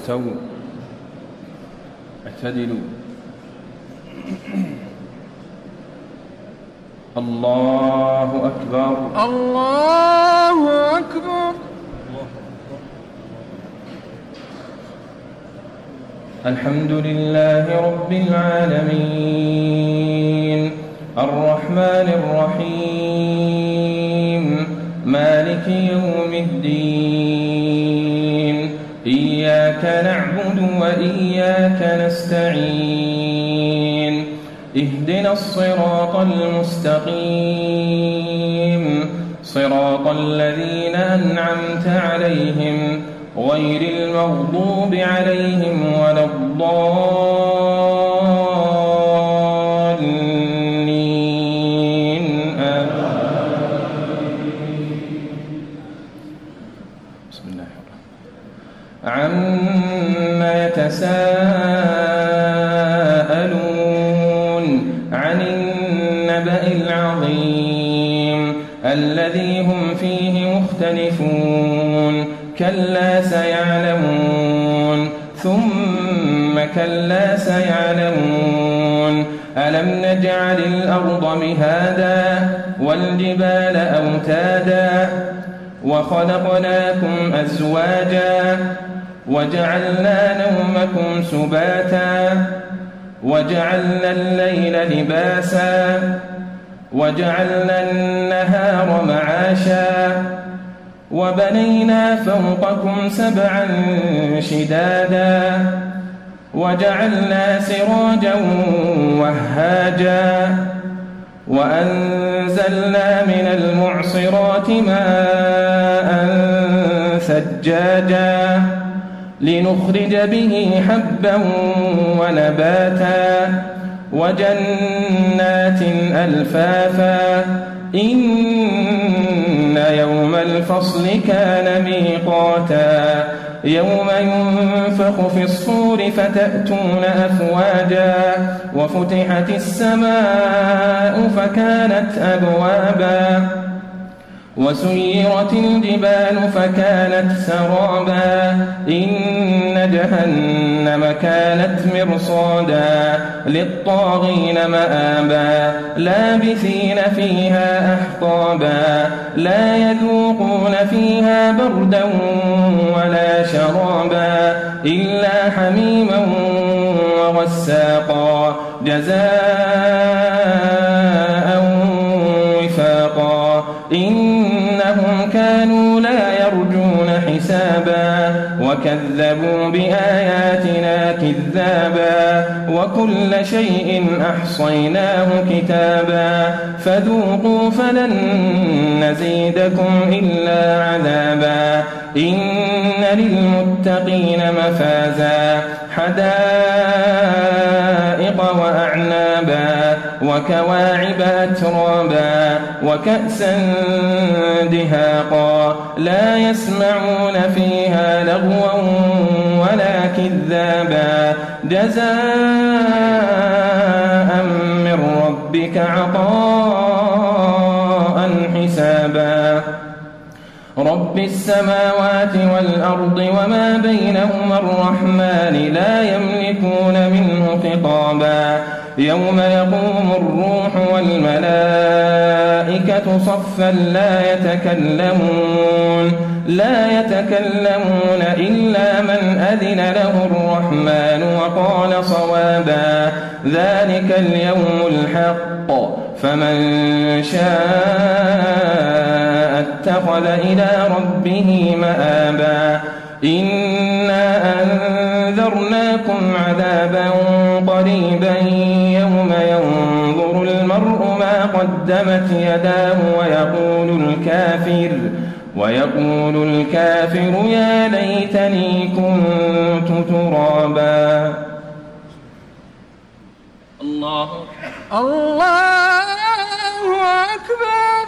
استووا اعتدلوا. الله أكبر الله أكبر. الحمد لله رب العالمين الرحمن الرحيم مالك يوم الدين إياك نعبد وإياك نستعين اهدنا الصراط المستقيم صراط الذين أنعمت عليهم غير المغضوب عليهم ولا الضالين بسم الله الرحمن عما يتساءلون عن النبأ العظيم الذي هم فيه مختلفون كلا سيعلمون ثم كلا سيعلمون ألم نجعل الأرض مهادا والجبال أوتادا وخلقناكم أزواجا وجعلنا نومكم سباتا وجعلنا الليل لباسا وجعلنا النهار معاشا وبنينا فوقكم سبعا شدادا وجعلنا سراجا وهاجا وأنزلنا من المعصرات ماء ثجاجا لنخرج به حبا ونباتا وجنات ألفافا إن يوم الفصل كان ميقاتا يوم ينفخ في الصور فتأتون أفواجا وفتحت السماء فكانت أبوابا وسيرت الجبال فكانت سرابا إن جهنم كانت مرصادا للطاغين مآبا لابثين فيها أحقابا لا يذوقون فيها بردا ولا شرابا إلا حميما وغساقا جزاء وفاقا إنهم كانوا لا يرجون حسابا وكذبوا بآياتنا كذابا وكل شيء أحصيناه كتابا فذوقوا فلن نزيدكم إلا عذابا إن للمتقين مفازا حدائق وأعنابا وكواعب أترابا وكأسا دهاقا لا يسمعون فيها لغوا ولا كذابا جزاء من ربك عطاء حسابا رب السماوات والأرض وما بينهما الرحمن لا يملكون منه خطابا يوم يقوم الروح والملائكة صفا لا يتكلمون إلا من أذن له الرحمن وقال صوابا ذلك اليوم الحق فمن شاء اتخذ إلى ربه مآبا إنا أنذرناكم عذابا قريبا يوم ينظر المرء ما قدمت يداه ويقول الكافر يا ليتني كنت ترابا. الله أكبر.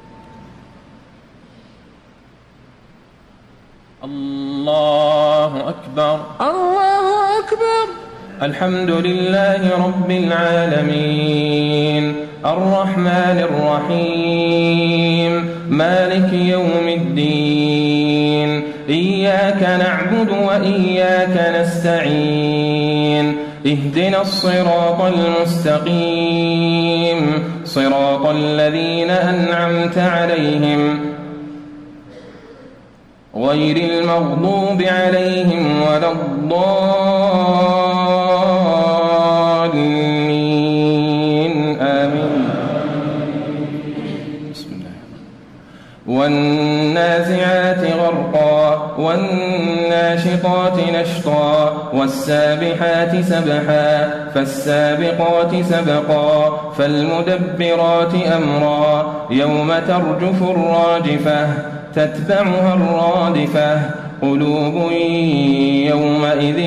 الله أكبر. الله أكبر. الحمد لله رب العالمين الرحمن الرحيم مالك يوم الدين إياك نعبد وإياك نستعين اهدنا الصراط المستقيم صراط الذين أنعمت عليهم غير المغضوب عليهم ولا الضالين آمين. بسم الله. والنازعات غرقا والناشطات نشطا والسابحات سبحا فالسابقات سبقا فالمدبرات أمرا يوم ترجف الراجفة تتبعها الرادفة قلوب يومئذ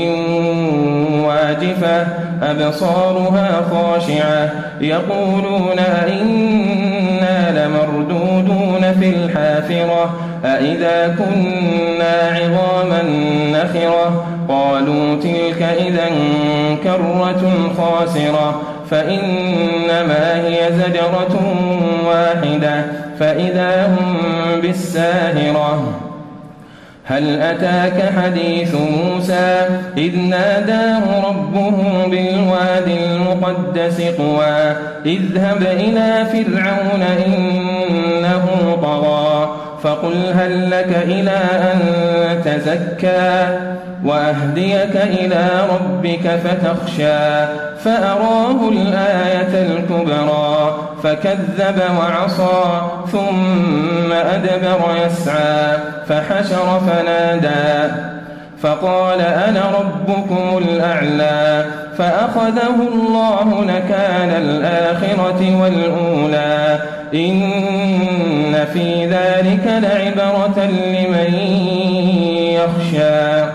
واجفة أبصارها خاشعة يقولون إنا لمردودون في الحافرة أإذا كنا عظاما نخرة قالوا تلك إذا كرة خاسرة فإنما هي زجرة واحدة فإذا هم بالساهرة. هل أتاك حديث موسى إذ ناداه ربه بالوادي المقدس طوى اذهب إلى فرعون إنه طغى فقل هل لك إلى أن تزكى وأهديك إلى ربك فتخشى فأراه الآية الكبرى فكذب وعصى ثم أدبر يسعى فحشر فنادى فقال أنا ربكم الأعلى فأخذه الله نكال الآخرة والأولى إن في ذلك لعبرة لمن يخشى.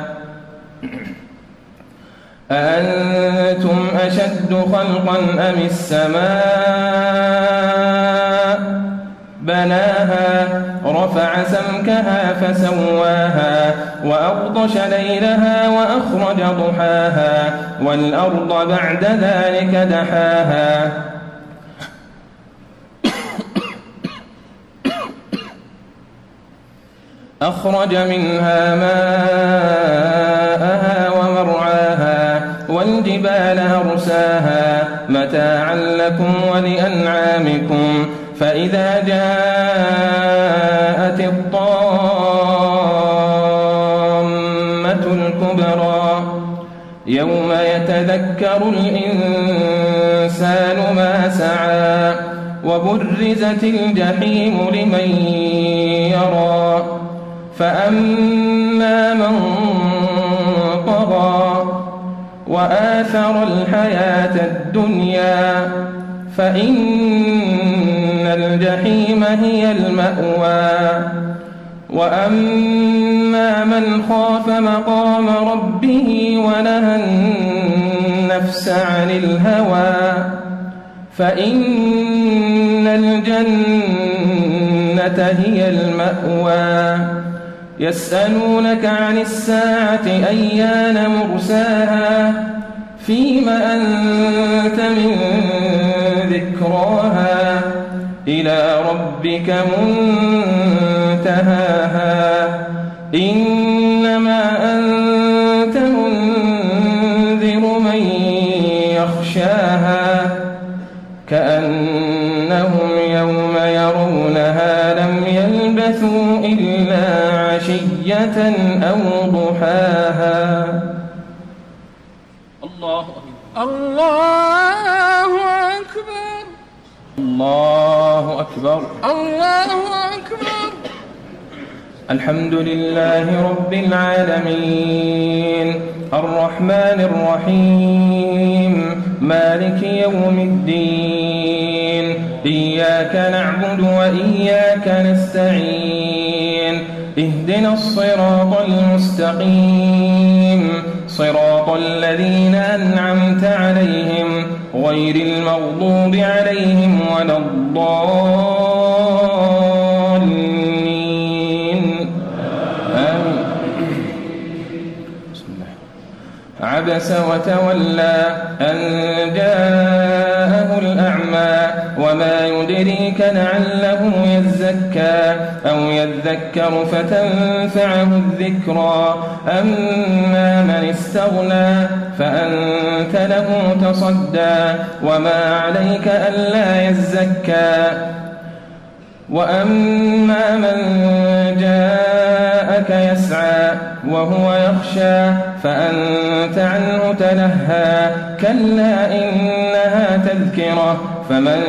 أأنتم أشد خلقا أم السماء بناها رفع سمكها فسواها وأغطش ليلها وأخرج ضحاها والأرض بعد ذلك دحاها أخرج منها ماءها ومرعاها والجبال أرساها متاعا لكم ولأنعامكم فإذا جاءت الطامة الكبرى يوم يتذكر الإنسان ما سعى وبرزت الجحيم لمن يرى فأما من طغى وآثر الحياة الدنيا فإن الجحيم هي المأوى وأما من خاف مقام ربه ونهى النفس عن الهوى فإن الجنة هي المأوى. يسألونك عن الساعة أيان مرساها فيم أنت من ذكراها إلى ربك منتهاها إنما أنت منذر من يخشاها كأنهم يوم يرونها لم يلبثوا إلا عشية أو ضحاها. الله أكبر الله أكبر الله أكبر الله أكبر. الحمد لله رب العالمين الرحمن الرحيم مالك يوم الدين إياك نعبد وإياك نستعين اهدنا الصراط المستقيم صراط الذين أنعمت عليهم غير المغضوب عليهم ولا الضالين آمين. بسم الله. عبس وتولى أن جاءه الأعمى وما يدرك يدريك لعله يزكى أو يذكر فتنفعه الذكرى. أما من استغنى فأنت له تصدى وما عليك ألا يزكى. وأما من جاءك يسعى وهو يخشى فأنت عنه تلهى. كلا إنها تذكرة فمن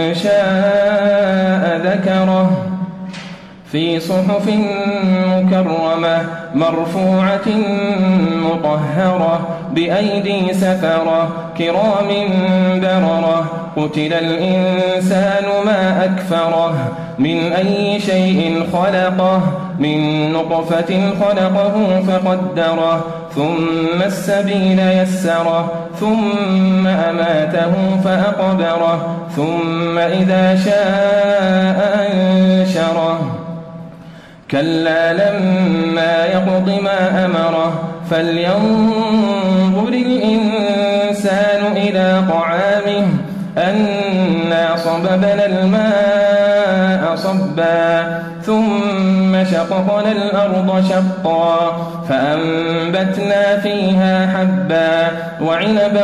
شاء ذكره في صحف مكرمة مرفوعة مطهرة بأيدي سفرة كرام بررة. قتل الإنسان ما أكفره من أي شيء خلقه من نطفة خلقه فقدره ثم السبيل يسره ثم أماته فأقبره ثم إذا شاء أنشره. كلا لما يقض ما أمره فلينظر الإنسان إلى طعامه أنا صببنا الماء صبا ثم شققنا الأرض شقا فأنبتنا فيها حبا وعنبا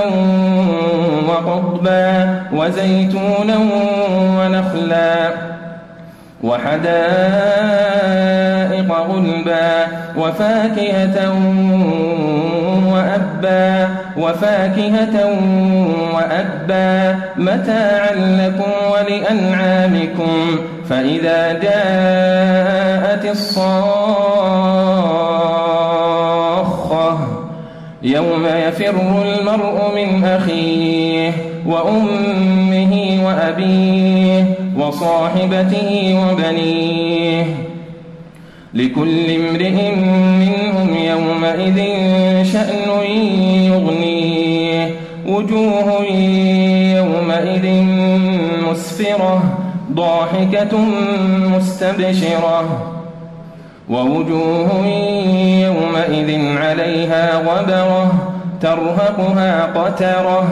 وقضبا وزيتونا ونخلا وحدائق غلبا وفاكهة وأبا متاعا لكم ولأنعامكم. فإذا جاءت الصاخة يوم يفر المرء من أخيه وأمه وأبيه وصاحبته وبنيه لكل امرئ منهم يومئذ شأن يغنيه. وجوه يومئذ مسفرة ضاحكة مستبشرة ووجوه يومئذ عليها غبرة ترهقها قترة.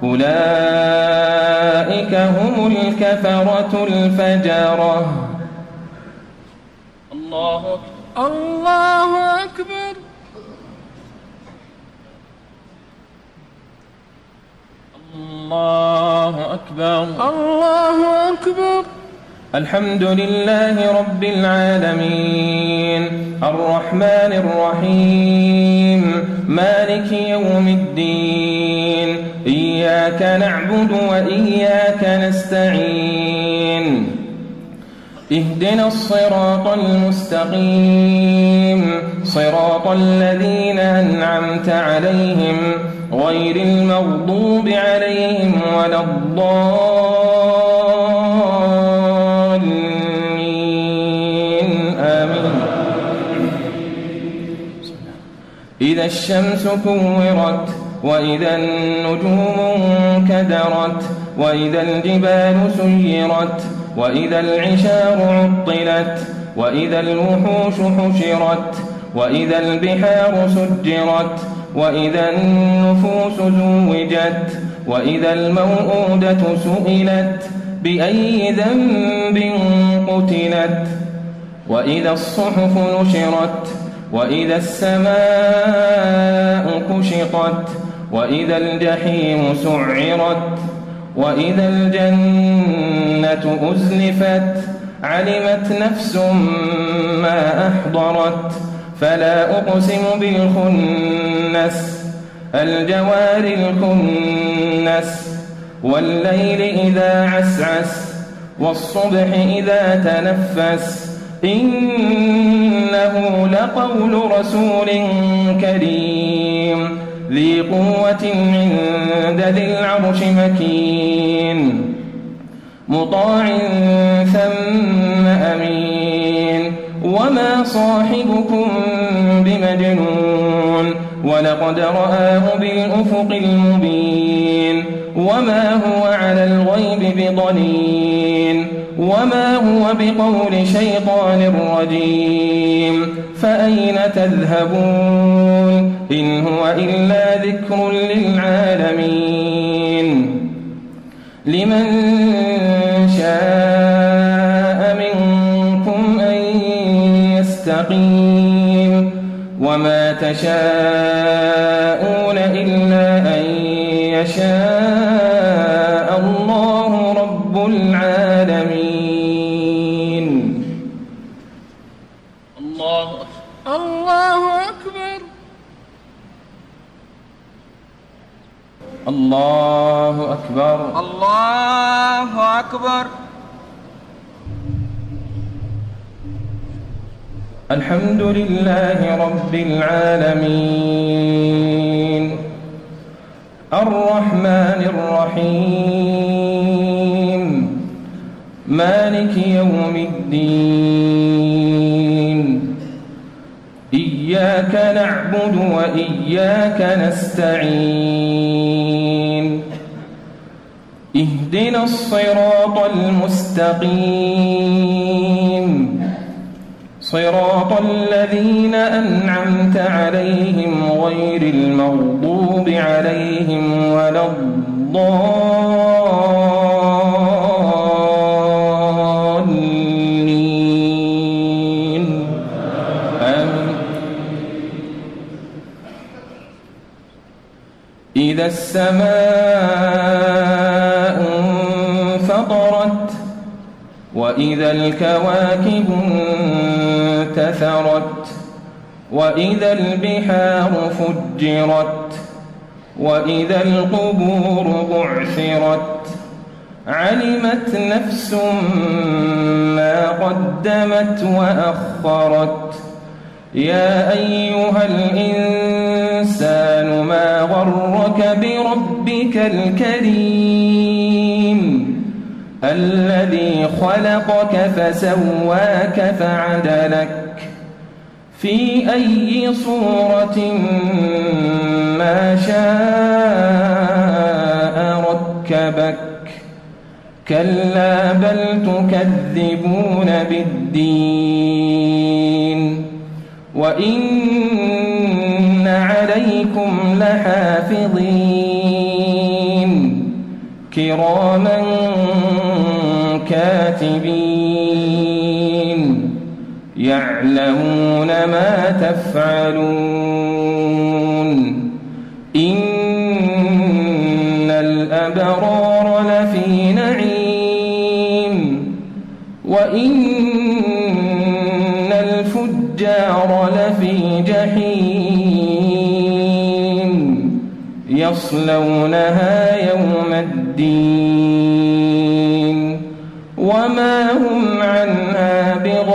أولئك هم الكفرة الفجرة. الله أكبر. الله أكبر. الله أكبر. الحمد لله رب العالمين الرحمن الرحيم مالك يوم الدين إياك نعبد وإياك نستعين اهدنا الصراط المستقيم صراط الذين أنعمت عليهم غير المغضوب عليهم ولا الضالين آمين. إذا الشمس كورت وإذا النجوم انكدرت وإذا الجبال سيرت وإذا العشار عطلت وإذا الوحوش حشرت وإذا البحار سجرت وإذا النفوس زوجت وإذا الموءودة سئلت بأي ذنب قتلت وإذا الصحف نشرت وإذا السماء كشطت وإذا الجحيم سعرت وإذا الجنة أزلفت علمت نفس ما أحضرت. فلا أقسم بالخنس الجوار الكنس والليل إذا عسعس والصبح إذا تنفس إنه لقول رسول كريم ذي قوة عند ذي العرش مكين مطاع ثم أمين. وما صاحبكم بمجنون ولقد رآه بالأفق المبين. وما هو على الغيب بضنين وما هو بقول شيطان رجيم. فأين تذهبون إن هو إلا ذكر للعالمين لمن شاء مستقيم وما تشاءون إلا أن يشاء الله رب العالمين. الله أكبر. الله أكبر. الله أكبر. الحمد لله رب العالمين الرحمن الرحيم مالك يوم الدين إياك نعبد وإياك نستعين اهدنا الصراط المستقيم صراط الذين أنعمت عليهم غير المغضوب عليهم ولا الضالين آمين. إذا السماء انفطرت وإذا الكواكب انتثرت وإذا البحار فجرت وإذا القبور بعثرت علمت نفس ما قدمت وأخرت يا أيها الإنسان ما غرك بربك الكريم الذي خلقك فسواك فعدلك في أي صورة ما شاء ركبك كلا بل تكذبون بالدين وإن عليكم لحافظين كراما كاتبين يعلمون ما تفعلون إن الأبرار لفي نعيم وإن الفجار لفي جحيم يصلونها يوم الدين وما هم عنها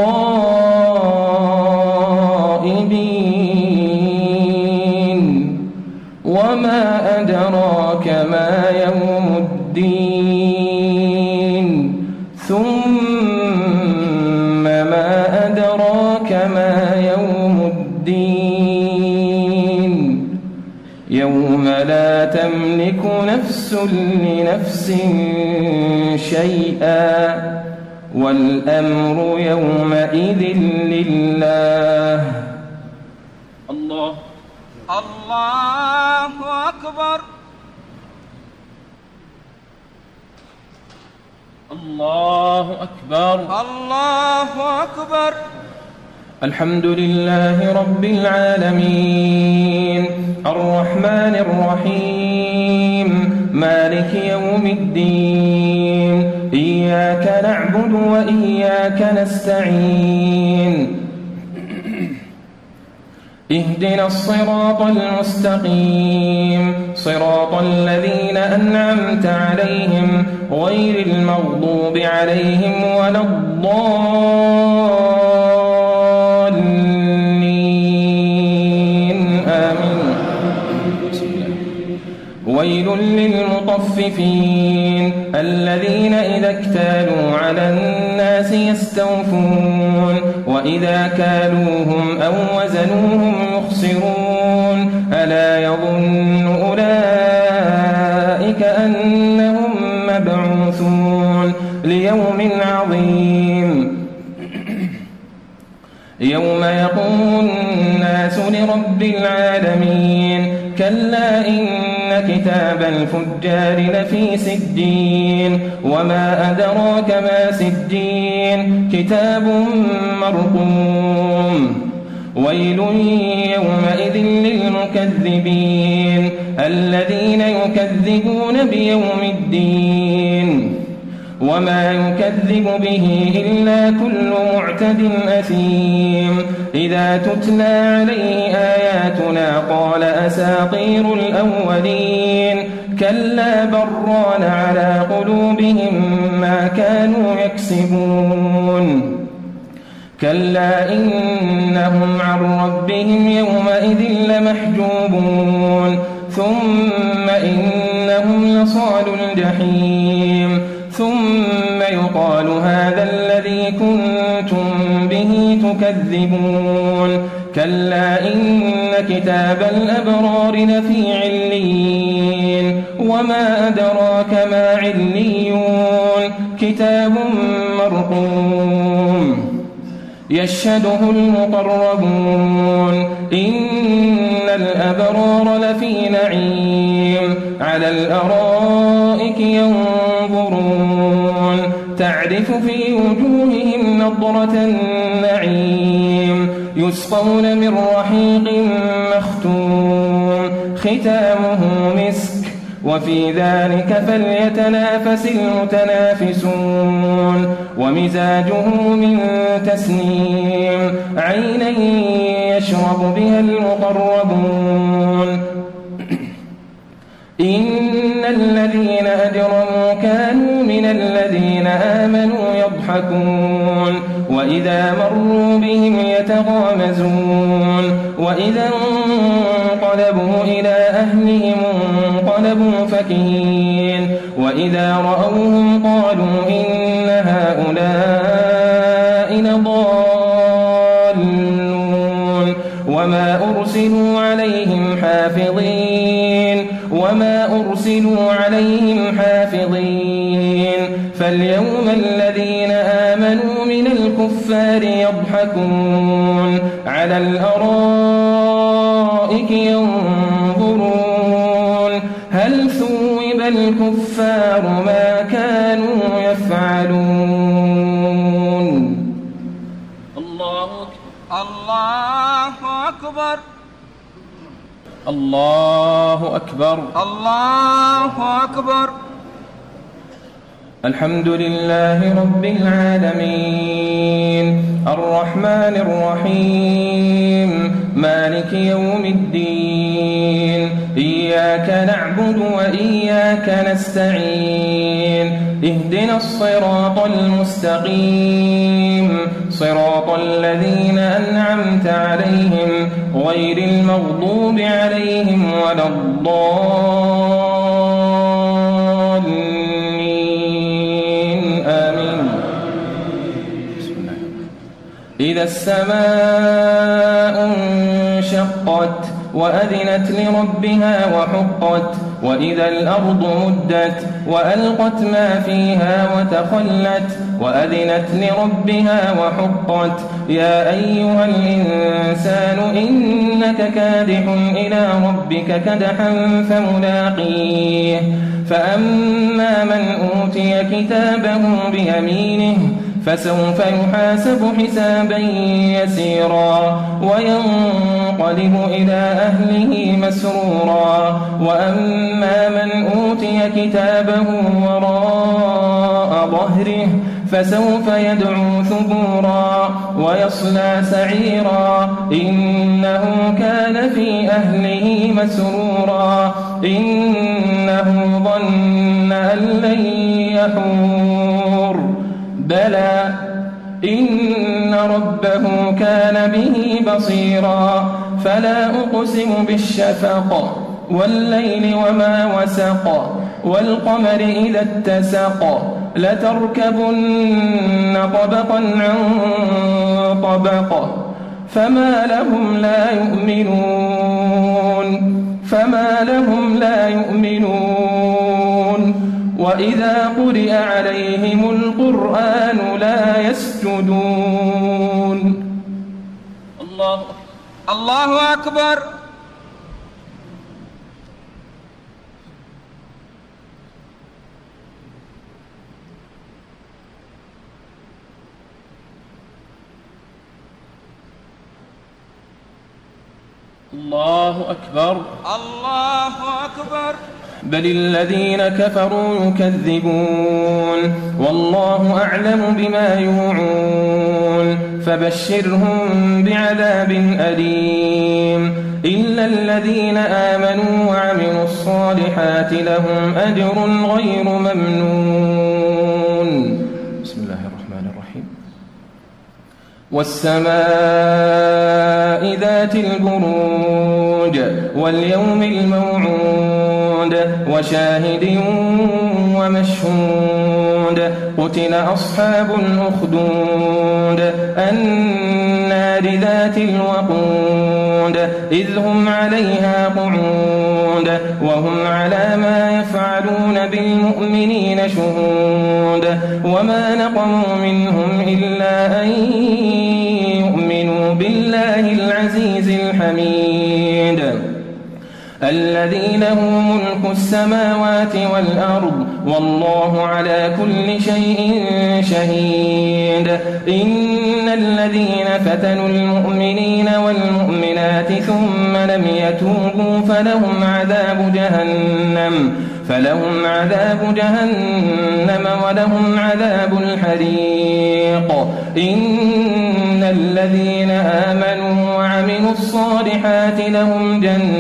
بغائبين وما أدراك ما يوم الدين ثم ما أدراك ما يوم الدين يوم لا تملك نفس لنفس شيئا والأمر يومئذ لله. الله أكبر. الله أكبر. الله أكبر. الحمد لله رب العالمين الرحمن الرحيم مالك يوم الدين إياك نعبد وإياك نستعين اهدنا الصراط المستقيم صراط الذين أنعمت عليهم غير المغضوب عليهم ولا الضالين آمين. ويل للمطففين الذين إذا اكتالوا على الناس يستوفون وإذا كالوهم أو وزنوهم يخسرون ألا يظن أولئك أنهم مبعوثون ليوم عظيم يوم يقوم الناس لرب العالمين كلا إن كتاب الفجار لفي سجين وما أدراك ما سجين كتاب مرقوم ويل يومئذ للمكذبين الذين يكذبون بيوم الدين وما يكذب به إلا كل معتد أثيم إذا تتلى عليه آياتنا قال أساطير الأولين كلا بران على قلوبهم ما كانوا يكسبون كلا إنهم عن ربهم يومئذ لمحجوبون ثم إنهم لصال الجحيم ثم يقال هذا الذي كنتم به تكذبون كلا إن كتاب الأبرار لفي عليين وما أدراك ما عليون كتاب مرقوم يشهده المقربون إن الأبرار لفي نعيم على الأرائك ينظرون تعرف في وجوههم نضرة النعيم يسقون من رحيق مختوم ختامه مسك وفي ذلك فليتنافس المتنافسون ومزاجه من تسنيم عينا يشرب بها المقربون إن الذين أجرموا كانوا من الذين آمنوا يضحكون وإذا مروا بهم يتغامزون وإذا انقلبوا إلى أهلهم انقلبوا فكهين وإذا رأوهم قالوا إن هؤلاء لضالون وما أرسلوا عليهم حافظين فاليوم الذين آمنوا من الكفار يضحكون على الأرائك ينظرون هل ثوب الكفار ما كانوا يفعلون الله أكبر الله أكبر الله أكبر الحمد لله رب العالمين الرحمن الرحيم مالك يوم الدين إياك نعبد وإياك نستعين اهدنا الصراط المستقيم صراط الذين أنعمت عليهم غير المغضوب عليهم ولا الضالين آمين. إذا السماء انشقت وأذنت لربها وحقت وإذا الأرض مدت وألقت ما فيها وتخلت وأذنت لربها وحقت يا أيها الإنسان إنك كادح إلى ربك كدحا فملاقيه فأما من أوتي كتابه بيمينه فسوف يحاسب حسابا يسيرا وينقلب إلى أهله مسرورا وأما من أوتي كتابه وراء ظهره فسوف يدعو ثبورا ويصلى سعيرا إنه كان في أهله مسرورا إنه ظن أن لن يحور بلى إن ربه كان به بصيرا فلا أقسم بالشفق والليل وما وسق والقمر إذا اتسق لتركبن طبقا عن طبق فما لهم لا يؤمنون وإذا قرئ عليهم القرآن لا يسجدون الله أكبر الله أكبر الله أكبر. بل الذين كفروا يكذبون والله أعلم بما يوعون فبشرهم بعذاب أليم إلا الذين آمنوا وعملوا الصالحات لهم أجر غير ممنون. بسم الله الرحمن الرحيم. والسماء ذات البروج واليوم الموعود وشاهد ومشهود قتل أصحاب الأخدود النار ذات الوقود إذ هم عليها قعود وهم على ما يفعلون بالمؤمنين شهود وما نقموا منهم إلا أن يؤمنوا بالله العزيز الحميد الذي له ملك السماوات والأرض والله على كل شيء شهيد. إن الذين فتنوا المؤمنين والمؤمنات ثم لم يتوبوا فلهم عذاب جهنم ولهم عذاب الحريق. إن الذين آمنوا وعملوا الصالحات لهم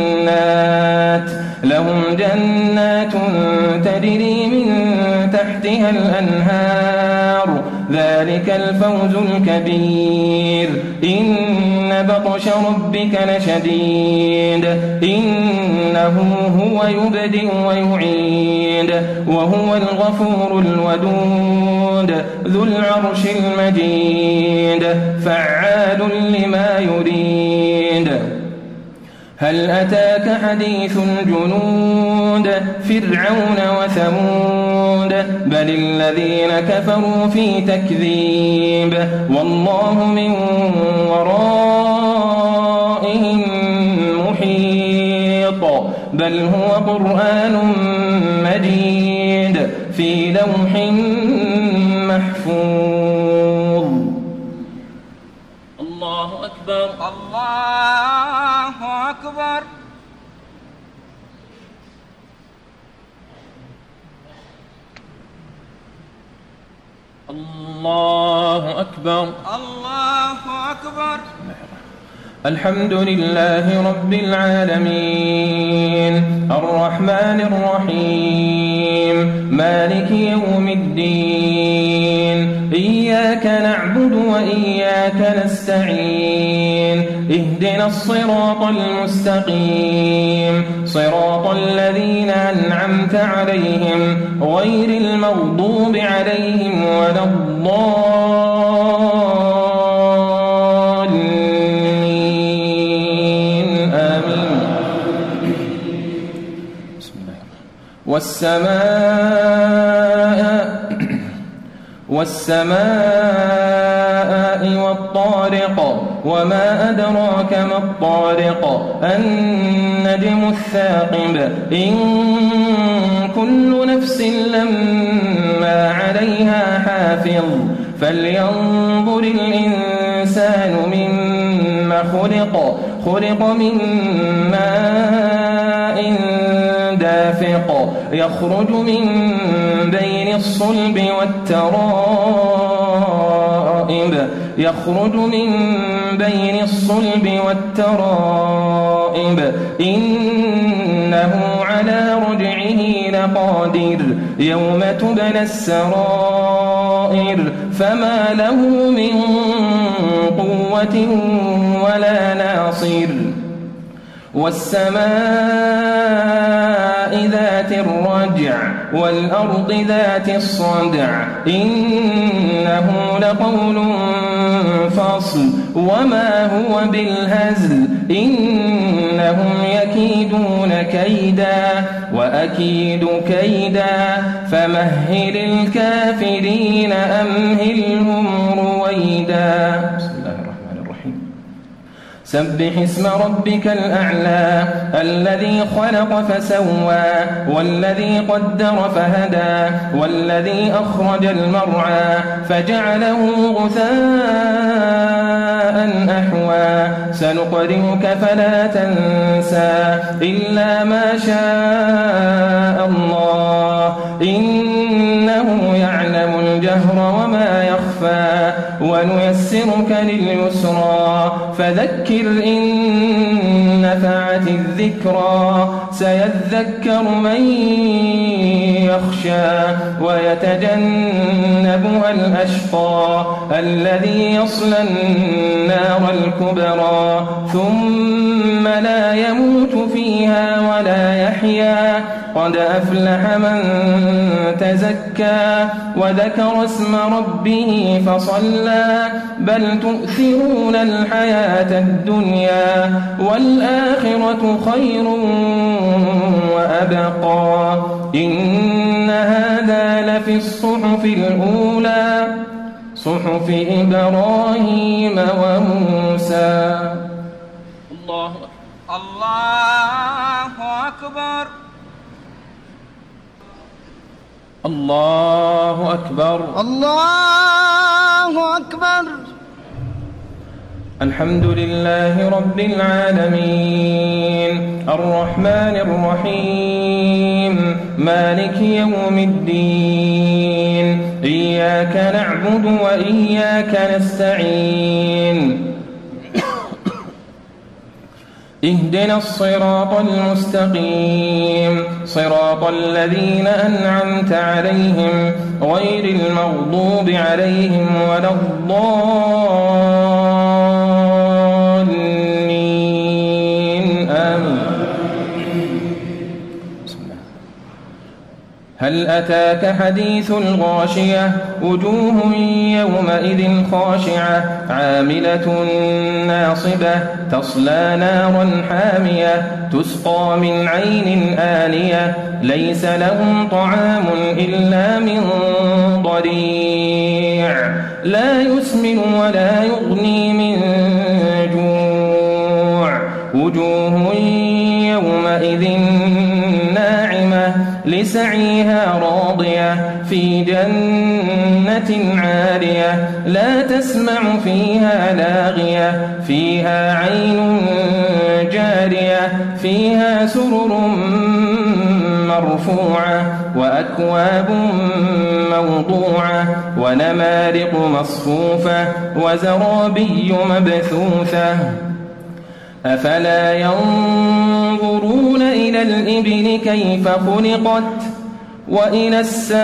جنات تجري من تحتها الأنهار ذلك الفوز الكبير. إن بطش ربك لشديد إنه هو يبدئ ويعيد وهو الغفور الودود ذو العرش المجيد فعال لما يريد. هل أتاك حديث الجنود فرعون وثمود بل الذين كفروا في تكذيب والله من ورائهم محيط بل هو قرآن مجيد في لوح محفوظ. الله أكبر الله أكبر. الله أكبر الله أكبر. الحمد لله رب العالمين الرحمن الرحيم مالك يوم الدين إياك نعبد وإياك نستعين اهدنا الصراط المستقيم صراط الذين أنعمت عليهم غير المغضوب عليهم ولا الضالين آمين. بسم الله. والسماء والطارق وما أدراك ما الطارق النجم الثاقب إن كل نفس لما عليها حافظ فلينظر الإنسان مما خلق من ماء دافق يخرج من بين الصلب والترائب إنه على رجعه لقادر يوم تبلى السرائر فما له من قوة ولا ناصر. والسماء ذات الرجع والأرض ذات الصدع إنه لقول فصل وما هو بالهزل إنهم يكيدون كيدا وأكيد كيدا فمهل الكافرين أمهلهم رويدا. بسم الله الرحمن الرحيم. سبح اسم ربك الأعلى الذي خلق فسوى والذي قدر فهدى والذي أخرج المرعى فجعله غثاء أحوى سنقرئك فلا تنسى إلا ما شاء الله إنه يعلم الجهر وما يخفى ونيسرك لليسرى فذكر إن نفعت الذكرى سيذكر من يخشى ويتجنبها الأشقى الذي يصلى النار الكبرى ثم لا يموت فيها ولا يحيا قد أفلح من تزكى وذكر اسم ربه فصلى بل تؤثرون الحياة الدنيا والآخرة خير وأبقى إن هذا لفي الصحف الأولى صحف إبراهيم وموسى. الله أكبر. الله أكبر. الله أكبر. الحمد لله رب العالمين الرحمن الرحيم مالك يوم الدين إياك نعبد وإياك نستعين اهدنا الصراط المستقيم صراط الذين أنعمت عليهم غير المغضوب عليهم ولا الضالين آمين. هل أتاك حديث الغاشية وجوه يومئذ خاشعة عاملة ناصبة تصلى نارا حامية تسقى من عين آنية ليس لهم طعام إلا من ضريع لا يسمن ولا يغني من جوع وجوه يومئذ ناعمة لسعيها راضية في جنة عالية لا تسمع فيها لاغية فيها عين جارية فيها سرر مرفوعة وأكواب موضوعة ونمارق مصفوفة وزرابي مبثوثة أفلا ينظرون إلى الإبل كيف خلقت وإلى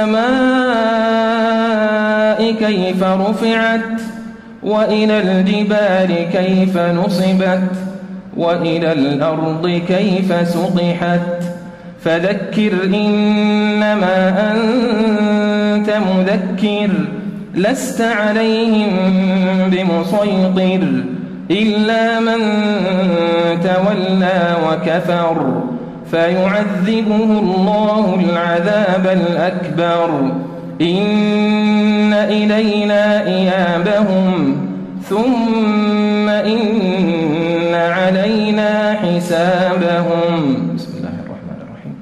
السماء كيف رفعت وإلى الجبال كيف نصبت وإلى الأرض كيف سطحت فذكر إنما أنت مذكر لست عليهم بمسيطر إلا من تولى وكفر فيعذبه الله العذاب الأكبر إن إلينا إيابهم ثم إن علينا حسابهم. بسم الله الرحمن الرحيم.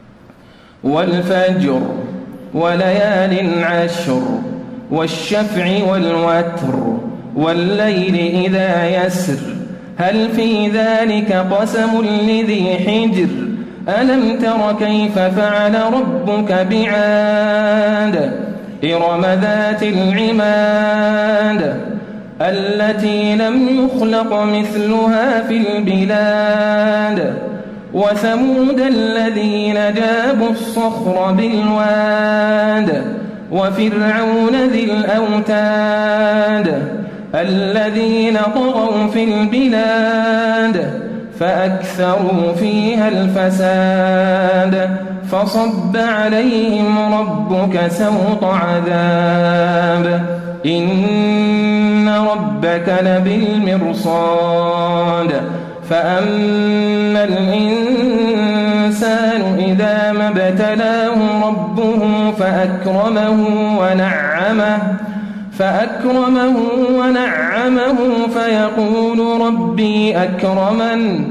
والفجر وليال عشر والشفع والوتر والليل إذا يسر هل في ذلك قسم لذي حجر ألم تر كيف فعل ربك بعاد إرم ذات العماد التي لم يخلق مثلها في البلاد وثمود الذين جابوا الصخر بالواد وفرعون ذي الأوتاد الذين طغوا في البلاد فأكثروا فيها الفساد فصب عليهم ربك سوط عذاب إن ربك لبالمرصاد فأما الإنسان إذا ما ابتلاه ربه فأكرمه ونعمه فأكرمه ونعمه فيقول ربي أكرمن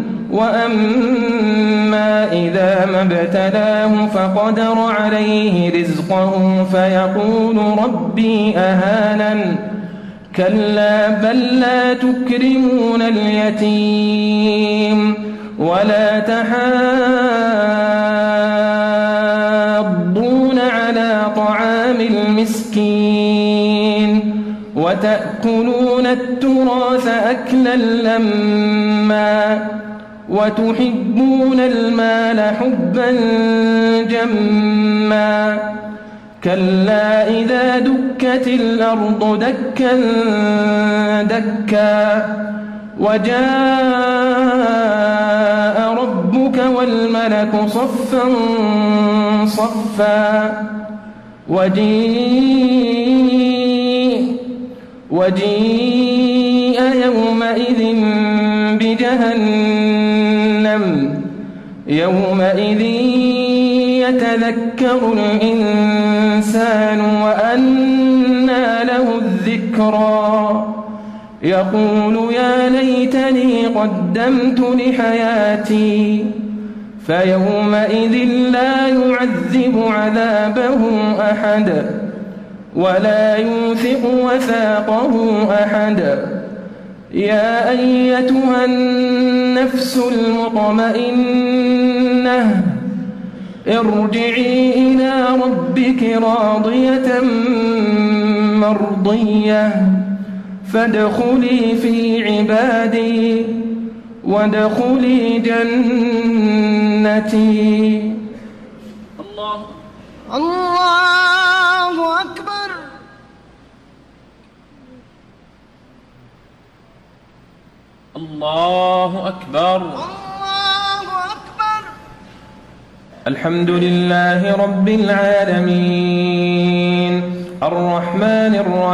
وأما إذا ما ابتلاه فقدر عليه رزقه فيقول ربي أهانن كلا بل لا تكرمون اليتيم ولا تحاضون على طعام المسكين وتأكلون التراث أكلا لما وتحبون المال حبا جما كلا إذا دكت الأرض دكا دكا وجاء ربك والملك صفا صفا وجيء يومئذ بجهنم يومئذ يتذكر الإنسان وأنى له الذكرى يقول يا ليتني قدمت لحياتي فيومئذ لا يعذب عذابه أحد ولا يوثق وثاقه أحد يا أيتها النفس المطمئنة ارجعي إلى ربك راضية مرضية فادخلي في عبادي وادخلي جنتي. الله أكبر. الله أكبر. الله أكبر. الحمد لله رب العالمين الرحمن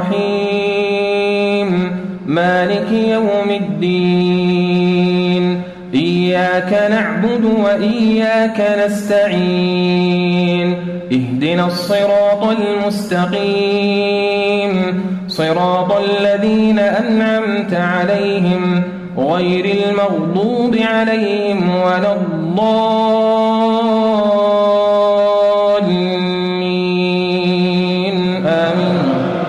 الرحيم مالك يوم الدين إياك نعبد وإياك نستعين اهدنا الصراط المستقيم صراط الذين أنعمت عليهم غير المغضوب عليهم ولا الضالين آمين.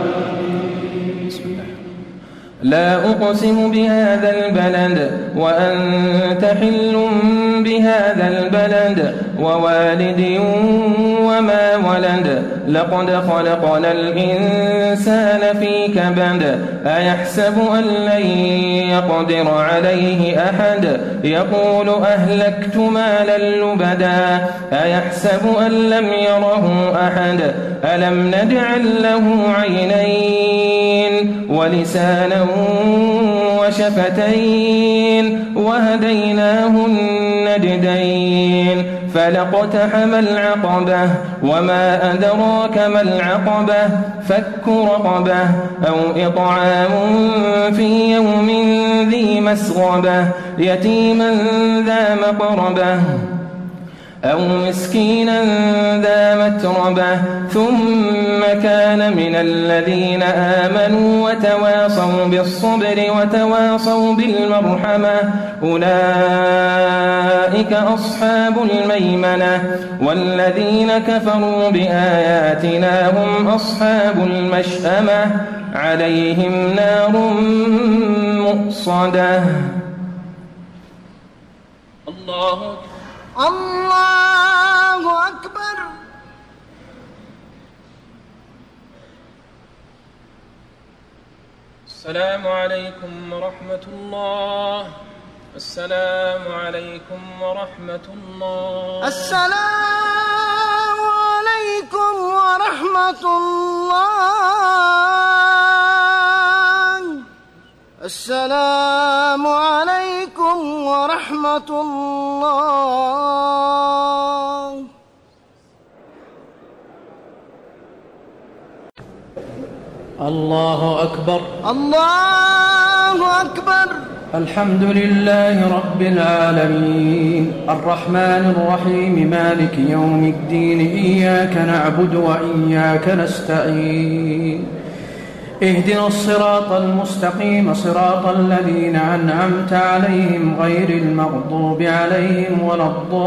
لا أقسم بهذا البلد وأنت حل بهذا البلد ووالد وما ولد لقد خلقنا الإنسان في كبد أيحسب أن لن يقدر عليه أحد يقول أهلكت مالا لبدا أيحسب أن لم يره أحد ألم نجعل له عينين ولسانا وشفتين وهديناه النجدين فلاقتحم العقبة وما أدراك ما العقبة فك رقبة أو إطعام في يوم ذي مسغبة يتيما ذا مقربة أو مسكينا ذا متربة ثم كان من الذين آمنوا وتواصوا بالصبر وتواصوا بالمرحمة أولئك أصحاب الميمنة والذين كفروا بآياتنا هم أصحاب المشأمة عليهم نار مؤصدة. الله أكبر. السلام عليكم ورحمة الله. السلام عليكم ورحمة الله. السلام عليكم ورحمة الله. السلام عليكم ورحمة الله. الله أكبر. الله أكبر. الحمد لله رب العالمين الرحمن الرحيم مالك يوم الدين إياك نعبد وإياك نستعين اهدنا الصراط المستقيم صراط الذين أنعمت عليهم غير المغضوب عليهم ولا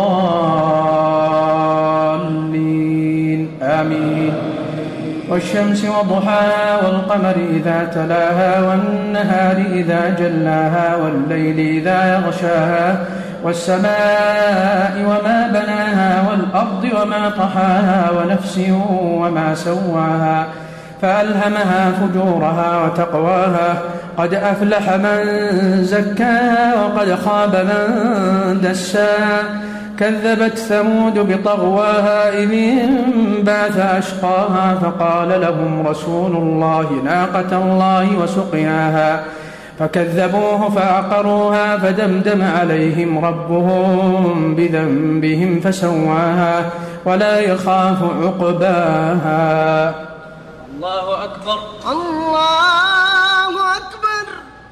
الضالين آمين. والشمس وضحاها والقمر إذا تلاها والنهار إذا جلاها والليل إذا يغشاها والسماء وما بناها والأرض وما طحاها ونفس وما سواها فألهمها فجورها وتقواها قد أفلح من زكاها وقد خاب من دساها كذبت ثمود بطغواها إذ انبعث أشقاها فقال لهم رسول الله ناقة الله وسقياها فكذبوه فعقروها فدمدم عليهم ربهم بذنبهم فسواها ولا يخاف عقباها. الله أكبر الله أكبر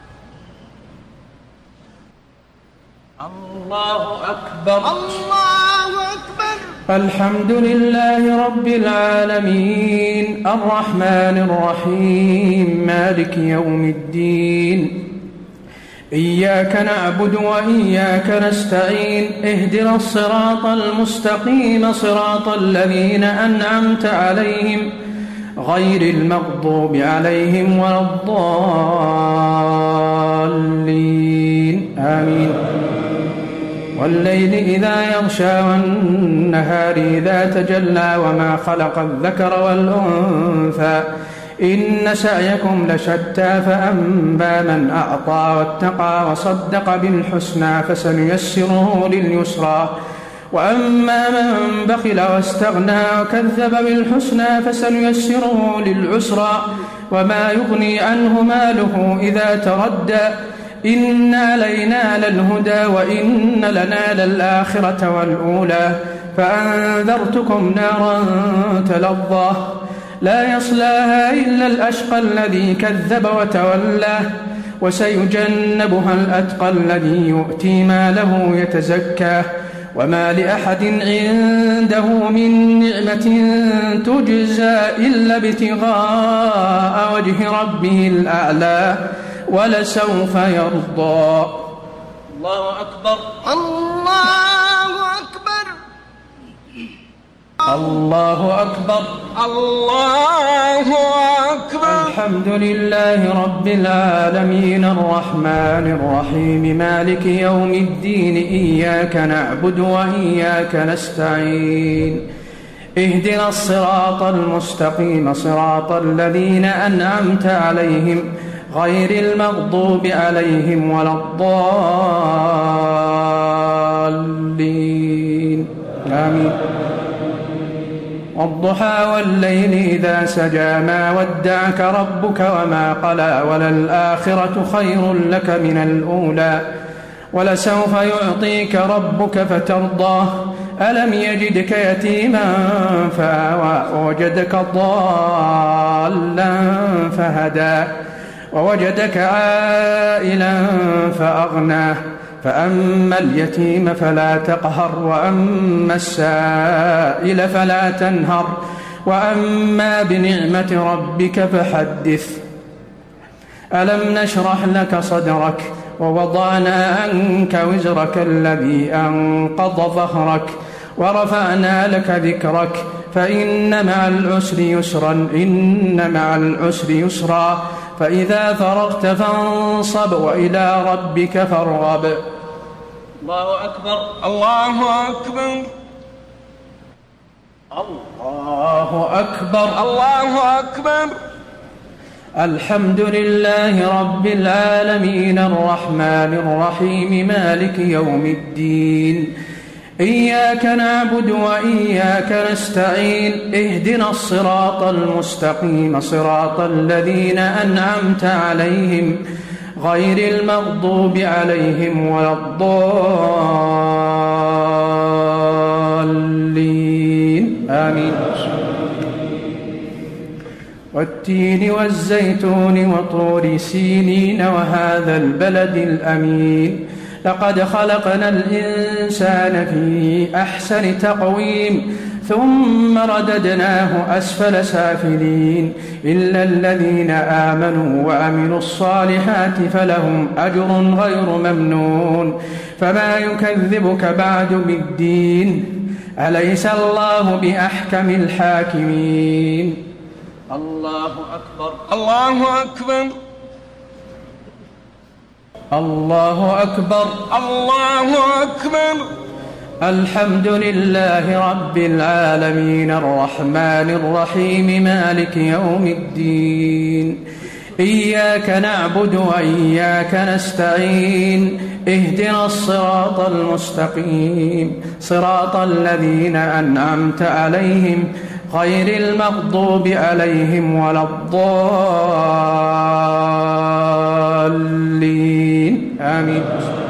الله أكبر الله أكبر. الحمد لله رب العالمين الرحمن الرحيم مالك يوم الدين إياك نعبد وإياك نستعين اهدنا الصراط المستقيم صراط الذين أنعمت عليهم غير المغضوب عليهم ولا الضالين آمين. والليل إذا يغشى والنهار إذا تجلى وما خلق الذكر والأنثى إن سعيكم لشتى فأما من أعطى واتقى وصدق بالحسنى فسنيسره لليسرى وأما من بخل واستغنى وكذب بالحسنى فسنيسره للعسرى وما يغني عنه ماله إذا تردى إن علينا للهدى وإن لنا للآخرة والأولى فأنذرتكم نارا تلظى لا يصلاها إلا الأشقى الذي كذب وتولى وسيجنبها الأتقى الذي يؤتي ماله يتزكى وما لأحد عنده من نعمة تجزى إلا ابتغاء وجه ربه الأعلى ولسوف يرضى. الله أكبر الله أكبر الله أكبر الله أكبر. الحمد لله رب العالمين الرحمن الرحيم مالك يوم الدين إياك نعبد وإياك نستعين اهدنا الصراط المستقيم صراط الذين أنعمت عليهم غير المغضوب عليهم ولا الضالين آمين. والضحى والليل إذا سجى ما ودعك ربك وما قلى وللآخرة خير لك من الأولى ولسوف يعطيك ربك فترضاه ألم يجدك يتيما فآوى ووجدك ضالا فهدى ووجدك عائلا فأغنى فأما اليتيم فلا تقهر وأما السائل فلا تنهر وأما بنعمة ربك فحدث. ألم نشرح لك صدرك ووضعنا عنك وزرك الذي أنقض ظهرك ورفعنا لك ذكرك فإن مع العسر يسرا إن مع العسر يسرا فإذا فرغت فانصب وإلى ربك فارغب. الله أكبر الله أكبر الله أكبر الله أكبر. الحمد لله رب العالمين الرحمن الرحيم مالك يوم الدين إياك نعبد وإياك نستعين اهدنا الصراط المستقيم صراط الذين أنعمت عليهم غير المغضوب عليهم ولا الضالين آمين. والتين والزيتون وطور سينين وهذا البلد الأمين لقد خلقنا الإنسان في أحسن تقويم ثم رددناه أسفل سافلين إلا الذين آمنوا وعملوا الصالحات فلهم أجر غير ممنون فما يكذبك بعد بالدين أليس الله بأحكم الحاكمين الله أكبر الله أكبر الله أكبر الله أكبر الحمد لله رب العالمين الرحمن الرحيم مالك يوم الدين إياك نعبد وإياك نستعين اهدنا الصراط المستقيم صراط الذين أنعمت عليهم غير المغضوب عليهم ولا الضالين آمين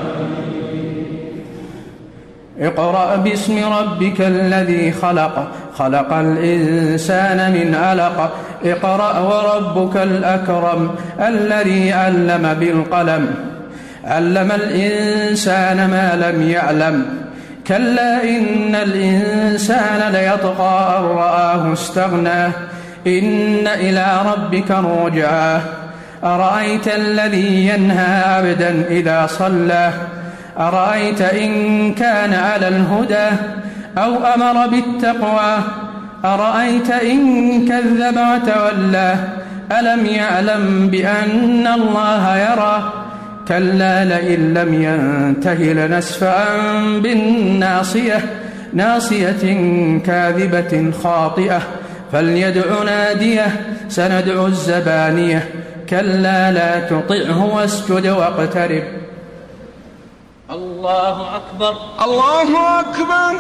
اقرأ باسم ربك الذي خلق خلق الإنسان من علق اقرأ وربك الأكرم الذي علم بالقلم علم الإنسان ما لم يعلم كلا إن الإنسان ليطغى أن رآه استغنى إن إلى ربك الرجعى أرأيت الذي ينهى عبدا إذا صلى أرأيت إن كان على الهدى أو أمر بالتقوى أرأيت إن كذب وتولى ألم يعلم بأن الله يرى كلا لئن لم ينته لنسفعا بالناصية ناصية كاذبة خاطئة فليدع ناديه سندع الزبانية كلا لا تطعه واسجد واقترب الله أكبر الله أكبر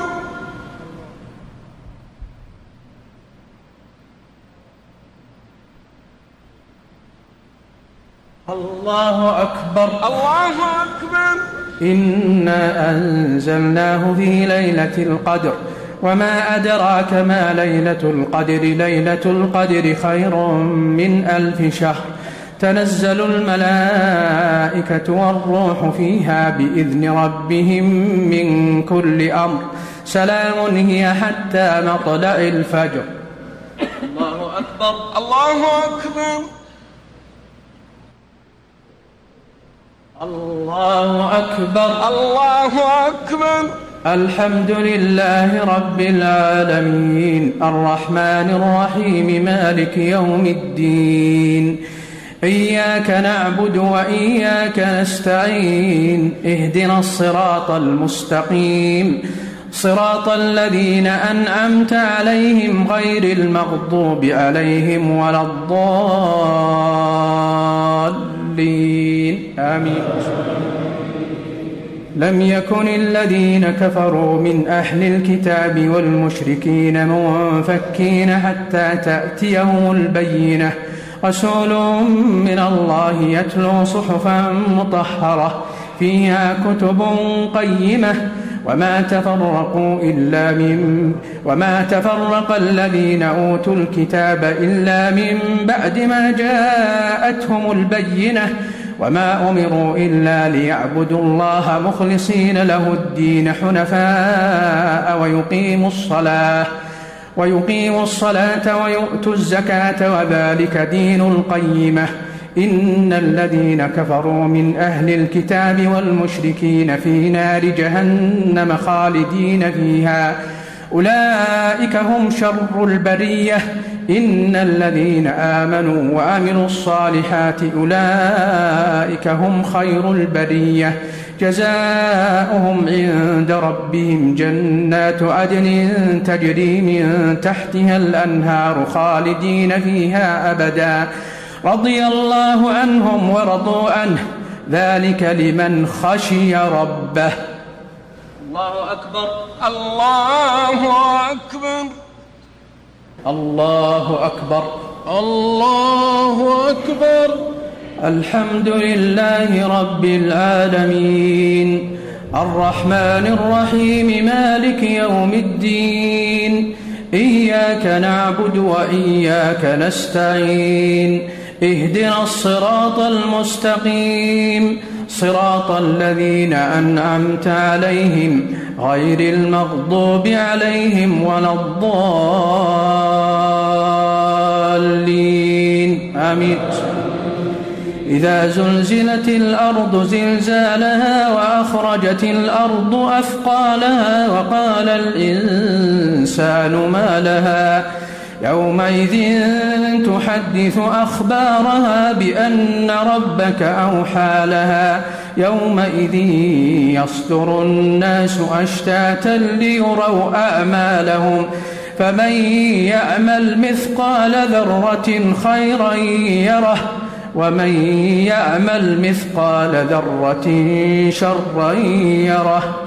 الله أكبر الله أكبر إنا أنزلناه في ليلة القدر وما أدراك ما ليلة القدر ليلة القدر خير من 1000 شهر تنزل الملائكة والروح فيها بإذن ربهم من كل أمر سلام هي حتى مطلع الفجر الله أكبر الله أكبر الله أكبر الله أكبر الحمد لله رب العالمين الرحمن الرحيم مالك يوم الدين إياك نعبد وإياك نستعين اهدنا الصراط المستقيم صراط الذين أنعمت عليهم غير المغضوب عليهم ولا الضالين آمين لم يكن الذين كفروا من أهل الكتاب والمشركين منفكين حتى تأتيهم البينة رسول من الله يتلو صحفا مطهرة فيها كتب قيمة وما تفرق الذين أوتوا الكتاب إلا من بعد ما جاءتهم البينة وما أمروا إلا ليعبدوا الله مخلصين له الدين حنفاء ويقيموا الصلاة ويؤتوا الزكاة وذلك دين القيمة إن الذين كفروا من أهل الكتاب والمشركين في نار جهنم خالدين فيها أولئك هم شر البرية إن الذين آمنوا وعملوا الصالحات أولئك هم خير البرية جزاؤهم عند ربهم جنات عدن تجري من تحتها الأنهار خالدين فيها أبدا رضي الله عنهم ورضوا عنه ذلك لمن خشي ربه الله أكبر الله أكبر الله أكبر الله أكبر الحمد لله رب العالمين الرحمن الرحيم مالك يوم الدين إياك نعبد وإياك نستعين اهدنا الصراط المستقيم صراط الذين أنعمت عليهم غير المغضوب عليهم ولا الضالين آمين. إذا زلزلت الأرض زلزالها وأخرجت الأرض أثقالها وقال الإنسان ما لها يومئذ تحدث أخبارها بأن ربك أوحى لها يومئذ يصدر الناس أشتاتا ليروا أعمالهم فمن يعمل مثقال ذرة خيرا يره ومن يعمل مثقال ذرة شرا يره.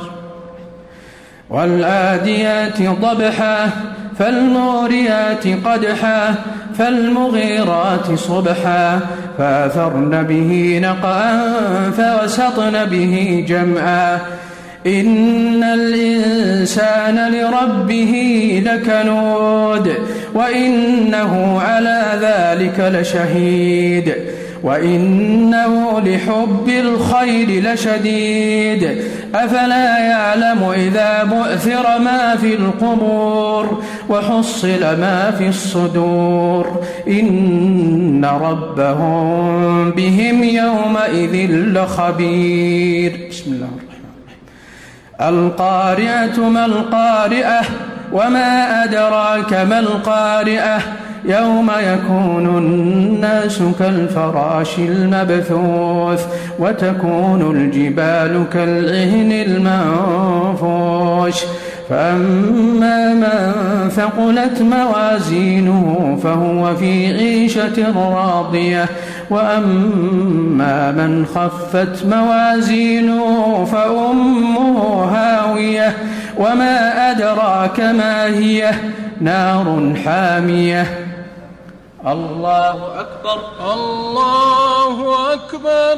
والعاديات ضبحا فالموريات قدحا فالمغيرات صبحا فأثرن به نقعا فوسطن به جمعا إن الإنسان لربه لكنود وإنه على ذلك لشهيد وإنه لحب الخير لشديد أفلا يعلم إذا بعثر ما في القبور وحصل ما في الصدور إن ربهم بهم يومئذ لخبير. بسم الله الرحمن الرحيم. القارعة ما القارعة وما أدراك ما القارعة يوم يكون الناس كالفراش المبثوث وتكون الجبال كالعهن المنفوش فأما من ثقلت موازينه فهو في عيشة راضية وأما من خفت موازينه فأمه هاوية وما أدراك ما هي نار حامية. الله أكبر الله أكبر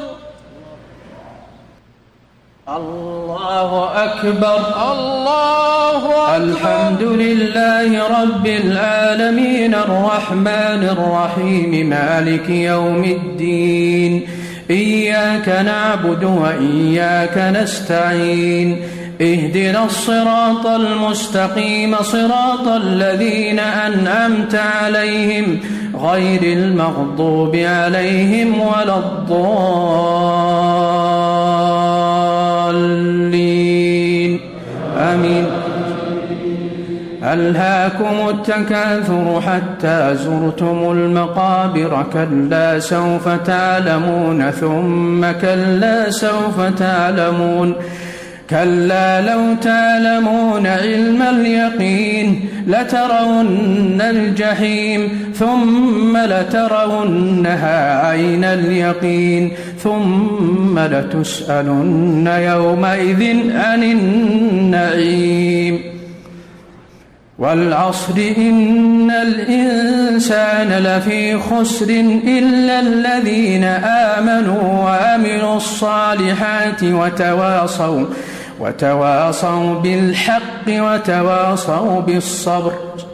الله أكبر الله أكبر. الحمد لله رب العالمين الرحمن الرحيم مالك يوم الدين إياك نعبد وإياك نستعين اهدنا الصراط المستقيم صراط الذين أنعمت عليهم غير المغضوب عليهم ولا الضالين آمين. ألهاكم التكاثر حتى زرتم المقابر كلا سوف تعلمون ثم كلا سوف تعلمون كلا لو تعلمون علم اليقين لترون الجحيم ثم لترونها عين اليقين ثم لتسألن يومئذ عن النعيم. والعصر إن الإنسان لفي خسر إلا الذين آمنوا وعملوا الصالحات وتواصوا بالحق وتواصوا بالصبر.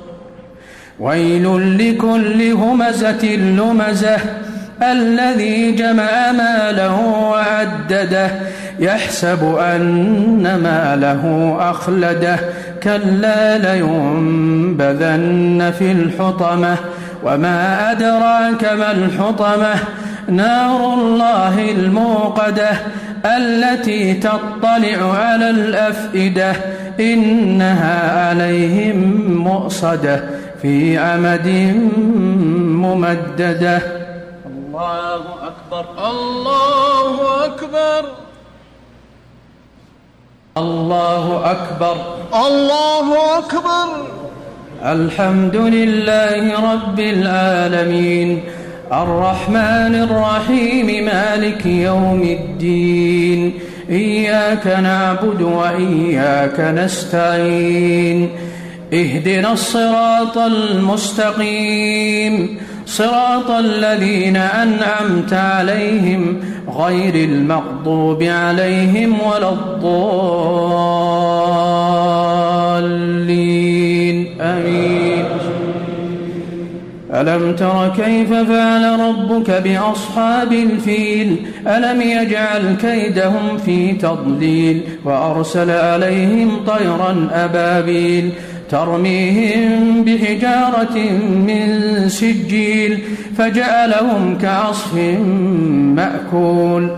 ويل لكل همزة لمزة الذي جمع ماله وعدده يحسب أن ماله أخلده كلا لينبذن في الحطمة وما أدراك ما الحطمة نار الله الموقدة التي تطلع على الأفئدة إنها عليهم مؤصدة في عمد ممددة. الله أكبر الله أكبر الله أكبر الله أكبر. الحمد لله رب العالمين الرحمن الرحيم مالك يوم الدين إياك نعبد وإياك نستعين اهدنا الصراط المستقيم صراط الذين أنعمت عليهم غير المغضوب عليهم ولا الضالين آمين. ألم تر كيف فعل ربك بأصحاب الفيل ألم يجعل كيدهم في تضليل وأرسل عليهم طيرا أبابيل ترميهم بحجارة من سجيل فجعلهم كعصف مأكول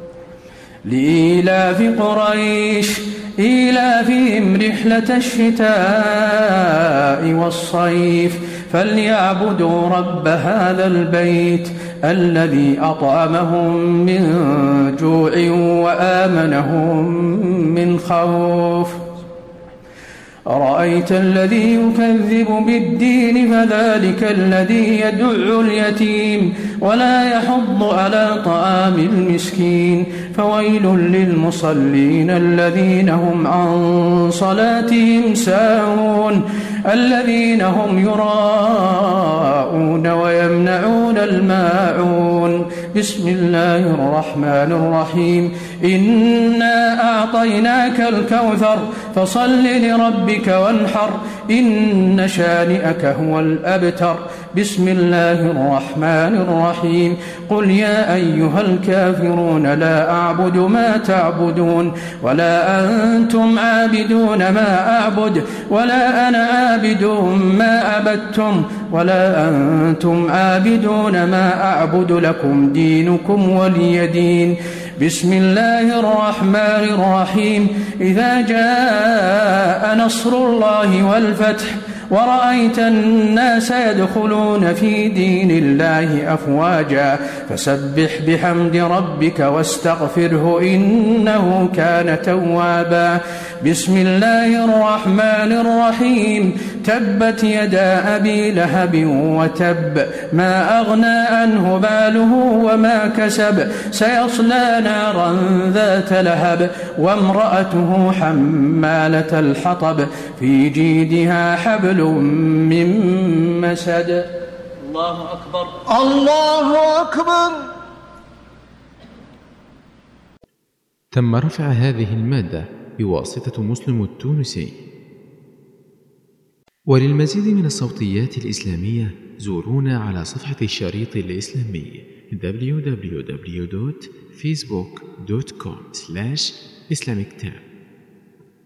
لإيلاف قريش إيلافهم رحلة الشتاء والصيف فليعبدوا رب هذا البيت الذي أطعمهم من جوع وآمنهم من خوف أرأيت الذي يكذب بالدين فذلك الذي يدع اليتيم ولا يحض على طعام المسكين فويل للمصلين الذين هم عن صلاتهم ساهون الذين هم يراءون ويمنعون الماعون بسم الله الرحمن الرحيم إنا أعطيناك الكوثر فصل لربك وانحر إن شانئك هو الأبتر بسم الله الرحمن الرحيم قل يا أيها الكافرون لا أعبد ما تعبدون ولا أنتم عابدون ما أعبد ولا أنا عابد ما عبدتم ولا أنتم عابدون ما أعبد لكم دينكم ولي دين بسم الله الرحمن الرحيم إذا جاء نصر الله والفتح ورأيت الناس يدخلون في دين الله أفواجا فسبح بحمد ربك واستغفره إنه كان توابا بسم الله الرحمن الرحيم تبت يدا أبي لهب وتب ما أغنى عنه باله وما كسب سيصلى نارا ذات لهب وامرأته حمالة الحطب في جيدها حبل من مسد الله أكبر الله أكبر. تم رفع هذه المادة بواسطة مسلم التونسي. وللمزيد من الصوتيات الإسلامية زورونا على صفحة الشريط الإسلامي www.facebook.com/islamictab.